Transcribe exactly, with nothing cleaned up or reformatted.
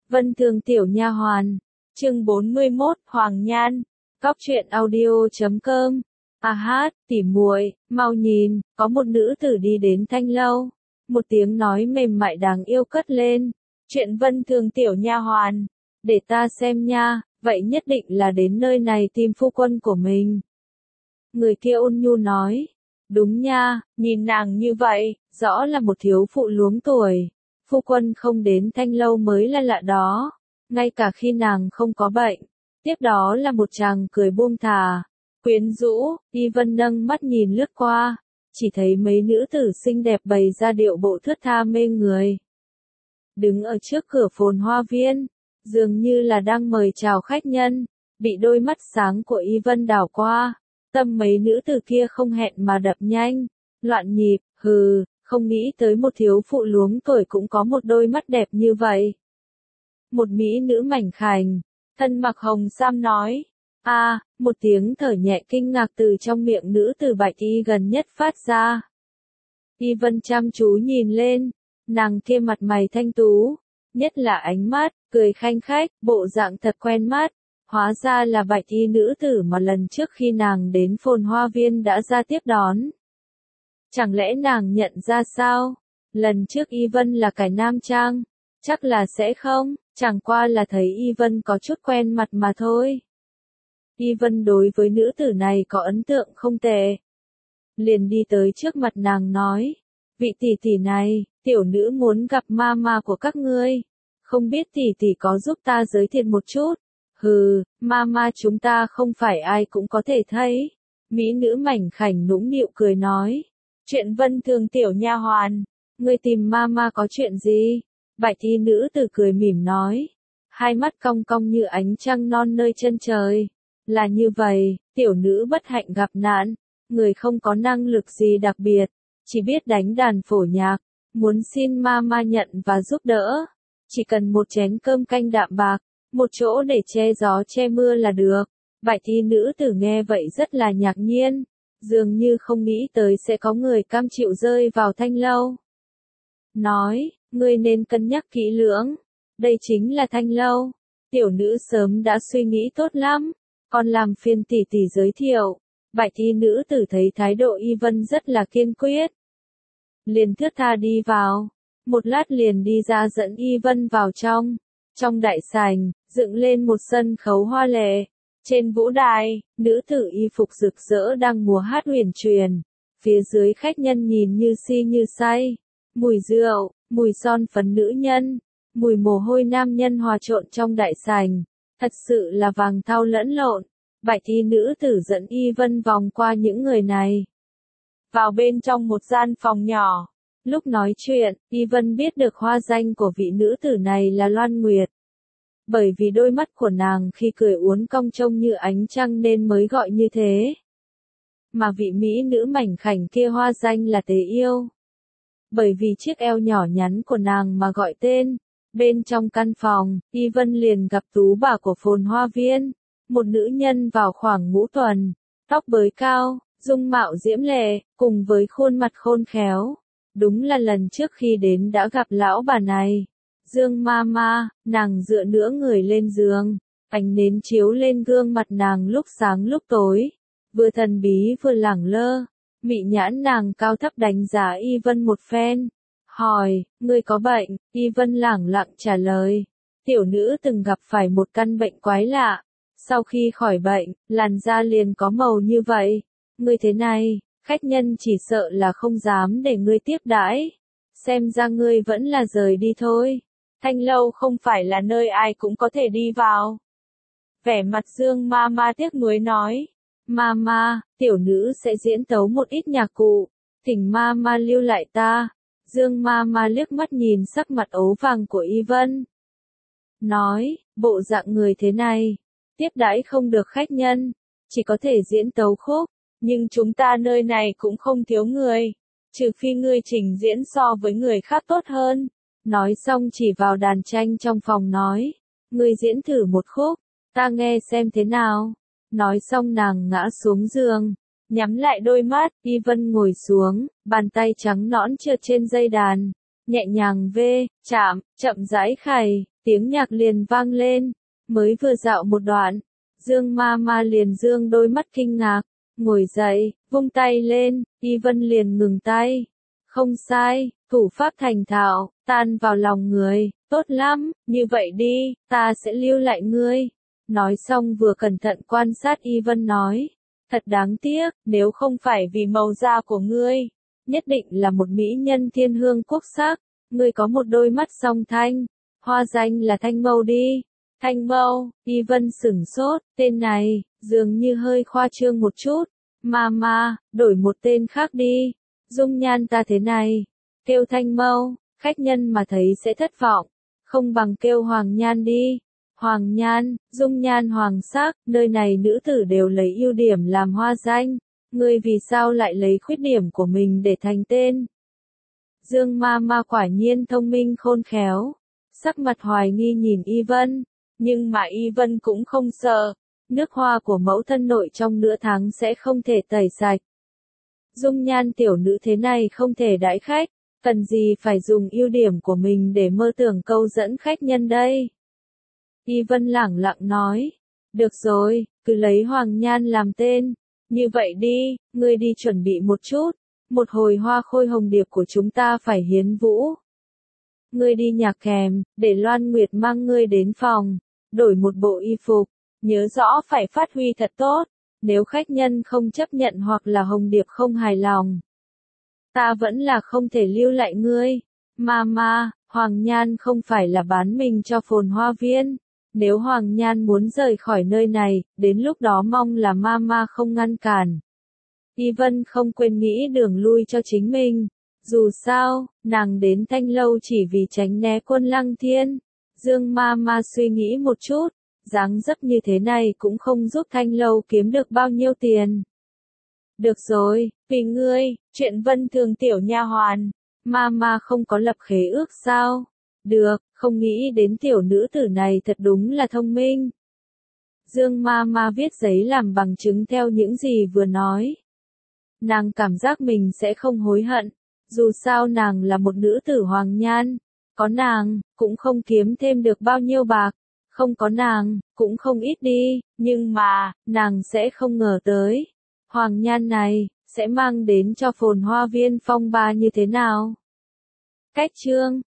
Vân Thường tiểu nha hoàn. Chương bốn mươi mốt, Hoàng Nhan. Cóc truyện audio chấm com. À hát, tỉ muội, mau nhìn, có một nữ tử đi đến thanh lâu. Một tiếng nói mềm mại đáng yêu cất lên. Chuyện Vân Thường tiểu nha hoàn. Để ta xem nha, vậy nhất định là đến nơi này tìm phu quân của mình. Người kia ôn nhu nói. Đúng nha, nhìn nàng như vậy, rõ là một thiếu phụ luống tuổi. Phu quân không đến thanh lâu mới là lạ đó. Ngay cả khi nàng không có bệnh. Tiếp đó là một chàng cười buông thả. Quyến rũ, Y Vân nâng mắt nhìn lướt qua. Chỉ thấy mấy nữ tử xinh đẹp bày ra điệu bộ thướt tha mê người. Đứng ở trước cửa phồn hoa viên. Dường như là đang mời chào khách nhân. Bị đôi mắt sáng của Y Vân đảo qua. Tâm mấy nữ tử kia không hẹn mà đập nhanh. Loạn nhịp, hừ, không nghĩ tới một thiếu phụ luống tuổi cũng có một đôi mắt đẹp như vậy. Một mỹ nữ mảnh khảnh, thân mặc hồng sam nói. A, à, một tiếng thở nhẹ kinh ngạc từ trong miệng nữ tử bạch y gần nhất phát ra. Y Vân chăm chú nhìn lên, nàng kia mặt mày thanh tú, nhất là ánh mắt, cười khanh khách, bộ dạng thật quen mắt. Hóa ra là bạch y nữ tử mà lần trước khi nàng đến phồn hoa viên đã ra tiếp đón. Chẳng lẽ nàng nhận ra sao? Lần trước Y Vân là cải nam trang. Chắc là sẽ không, chẳng qua là thấy Y Vân có chút quen mặt mà thôi. Y Vân đối với nữ tử này có ấn tượng không tệ. Liền đi tới trước mặt nàng nói. Vị tỷ tỷ này, tiểu nữ muốn gặp mama của các ngươi. Không biết tỷ tỷ có giúp ta giới thiệu một chút. Hừ, mama chúng ta không phải ai cũng có thể thấy. Mỹ nữ mảnh khảnh nũng nịu cười nói. Chuyện Vân Thường tiểu nha hoàn. Ngươi tìm mama có chuyện gì? Bạch y nữ tử cười mỉm nói. Hai mắt cong cong như ánh trăng non nơi chân trời. Là như vậy, tiểu nữ bất hạnh gặp nạn. Người không có năng lực gì đặc biệt. Chỉ biết đánh đàn phổ nhạc. Muốn xin mama nhận và giúp đỡ. Chỉ cần một chén cơm canh đạm bạc. Một chỗ để che gió che mưa là được. Bạch y nữ tử nghe vậy rất là ngạc nhiên. Dường như không nghĩ tới sẽ có người cam chịu rơi vào thanh lâu. Nói, ngươi nên cân nhắc kỹ lưỡng. Đây chính là thanh lâu. Tiểu nữ sớm đã suy nghĩ tốt lắm. Còn làm phiền tỷ tỷ giới thiệu. Bạch y nữ tử thấy thái độ Y Vân rất là kiên quyết. Liền thướt tha đi vào. Một lát liền đi ra dẫn Y Vân vào trong. Trong đại sảnh, dựng lên một sân khấu hoa lệ. Trên vũ đài, nữ tử y phục rực rỡ đang múa hát huyền truyền. Phía dưới khách nhân nhìn như si như say. Mùi rượu, mùi son phấn nữ nhân, mùi mồ hôi nam nhân hòa trộn trong đại sảnh. Thật sự là vàng thau lẫn lộn. Bạch y nữ tử dẫn Y Vân vòng qua những người này. Vào bên trong một gian phòng nhỏ. Lúc nói chuyện, Y Vân biết được hoa danh của vị nữ tử này là Loan Nguyệt. Bởi vì đôi mắt của nàng khi cười uốn cong trông như ánh trăng nên mới gọi như thế. Mà vị mỹ nữ mảnh khảnh kia hoa danh là Tế Yêu. Bởi vì chiếc eo nhỏ nhắn của nàng mà gọi tên. Bên trong căn phòng, Y Vân liền gặp tú bà của phồn hoa viên. Một nữ nhân vào khoảng ngũ tuần. Tóc bới cao, dung mạo diễm lệ, cùng với khuôn mặt khôn khéo. Đúng là lần trước khi đến đã gặp lão bà này. Dương Mama, nàng dựa nửa người lên giường, ánh nến chiếu lên gương mặt nàng lúc sáng lúc tối, vừa thần bí vừa lẳng lơ. Mị nhãn nàng cao thấp đánh giá Y Vân một phen, hỏi, ngươi có bệnh? Y Vân lẳng lặng trả lời, tiểu nữ từng gặp phải một căn bệnh quái lạ, sau khi khỏi bệnh, làn da liền có màu như vậy. Ngươi thế này, khách nhân chỉ sợ là không dám để ngươi tiếp đãi, xem ra ngươi vẫn là rời đi thôi. Thanh lâu không phải là nơi ai cũng có thể đi vào. Vẻ mặt Dương Mama tiếc nuối nói. Mama, tiểu nữ sẽ diễn tấu một ít nhạc cụ. Thỉnh Mama lưu lại ta. Dương Mama liếc mắt nhìn sắc mặt ấu vàng của Y Vân. Nói, bộ dạng người thế này. Tiếp đãi không được khách nhân. Chỉ có thể diễn tấu khúc. Nhưng chúng ta nơi này cũng không thiếu người. Trừ phi ngươi trình diễn so với người khác tốt hơn. Nói xong chỉ vào đàn tranh trong phòng nói. Ngươi diễn thử một khúc, ta nghe xem thế nào. Nói xong nàng ngã xuống giường, nhắm lại đôi mắt, Y Vân ngồi xuống, bàn tay trắng nõn trượt trên dây đàn. Nhẹ nhàng vê, chạm, chậm rãi khày, tiếng nhạc liền vang lên, mới vừa dạo một đoạn, Dương ma ma liền dương đôi mắt kinh ngạc, ngồi dậy, vung tay lên, Y Vân liền ngừng tay. Không sai, thủ pháp thành thạo, tan vào lòng người, tốt lắm, như vậy đi, ta sẽ lưu lại ngươi. Nói xong vừa cẩn thận quan sát Y Vân nói, thật đáng tiếc, nếu không phải vì màu da của ngươi, nhất định là một mỹ nhân thiên hương quốc sắc, ngươi có một đôi mắt song thanh, hoa danh là Thanh Mâu đi. Thanh Mâu, Y Vân sửng sốt, tên này, dường như hơi khoa trương một chút, Mama, đổi một tên khác đi, dung nhan ta thế này, kêu Thanh Mâu, khách nhân mà thấy sẽ thất vọng, không bằng kêu Hoàng Nhan đi. Hoàng Nhan, dung nhan hoàng sắc, nơi này nữ tử đều lấy ưu điểm làm hoa danh, ngươi vì sao lại lấy khuyết điểm của mình để thành tên? Dương ma ma quả nhiên thông minh khôn khéo, sắc mặt hoài nghi nhìn Y Vân, nhưng mà Y Vân cũng không sợ, nước hoa của mẫu thân nội trong nửa tháng sẽ không thể tẩy sạch. Dung nhan tiểu nữ thế này không thể đãi khách, cần gì phải dùng ưu điểm của mình để mơ tưởng câu dẫn khách nhân đây? Y Vân lẳng lặng nói, được rồi, cứ lấy Hoàng Nhan làm tên, như vậy đi, ngươi đi chuẩn bị một chút, một hồi hoa khôi hồng điệp của chúng ta phải hiến vũ. Ngươi đi nhạc kèm, để Loan Nguyệt mang ngươi đến phòng, đổi một bộ y phục, nhớ rõ phải phát huy thật tốt, nếu khách nhân không chấp nhận hoặc là hồng điệp không hài lòng. Ta vẫn là không thể lưu lại ngươi, Mama, Hoàng Nhan không phải là bán mình cho Phồn Hoa Viên. Nếu Hoàng Nhan muốn rời khỏi nơi này, đến lúc đó mong là Mama không ngăn cản. Y Vân không quên nghĩ đường lui cho chính mình. Dù sao, nàng đến Thanh Lâu chỉ vì tránh né Quân Lăng Thiên. Dương Mama suy nghĩ một chút, dáng dấp như thế này cũng không giúp Thanh Lâu kiếm được bao nhiêu tiền. Được rồi, vì ngươi, chuyện Vân Thường tiểu nha hoàn, Mama không có lập khế ước sao? Được, không nghĩ đến tiểu nữ tử này thật đúng là thông minh. Dương ma ma viết giấy làm bằng chứng theo những gì vừa nói. Nàng cảm giác mình sẽ không hối hận, dù sao nàng là một nữ tử Hoàng Nhan, có nàng, cũng không kiếm thêm được bao nhiêu bạc, không có nàng, cũng không ít đi, nhưng mà, nàng sẽ không ngờ tới. Hoàng Nhan này, sẽ mang đến cho Phồn Hoa Viên phong ba như thế nào? Cách chương